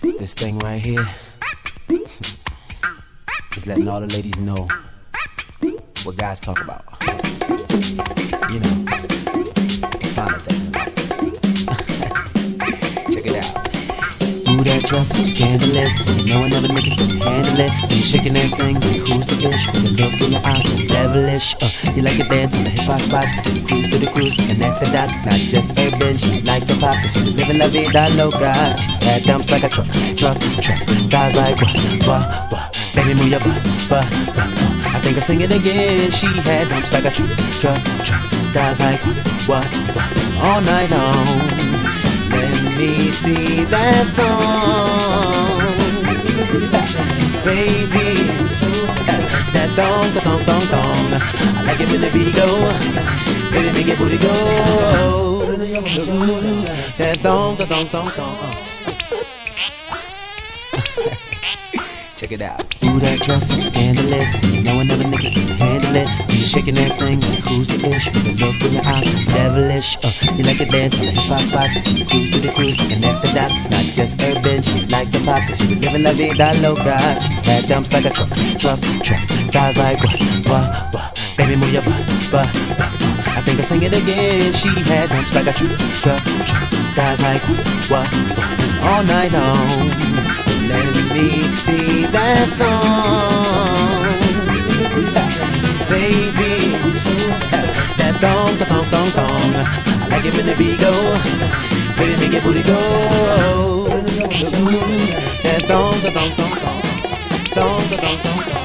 This thing right here is letting all the ladies know what guys talk about. You know, fine at that. Check it out. Ooh, that dress so scandalous. You know another nigga can handle it. So you shaking that thing like who's the bitch? With a look in your eyes so devilish. You like to dance on the hip hop spots. Cruise to the cruise, connect the dots. Not just urban, she like the pop. So you living la vida loca. She had dumps like a truck. Guys like what? Baby move your butt. I think I'll sing it again. She had dumps like a truck. Guys like what? All night long. Let me see that thong, baby. That thong. I like it when the beat go. Baby, make your booty go. That thong. Check it out. Ooh, that dress so scandalous. You know another nigga can handle it. You shaking that thing like who's the ish? With a look in your eyes so devilish. You like to dance on the hip hop spots. Cruise to the cruise, connect the dots. Not just urban, she like the pop. She was living la vida loca. She had dumps like a truck. Guys like what? Baby move your butt. I think I'll sing it again. She had dumps like a truck. Guys like what? All night long. Let me see that thong, baby. That thong. I like it when the beat go. Baby, make your booty go. That thong.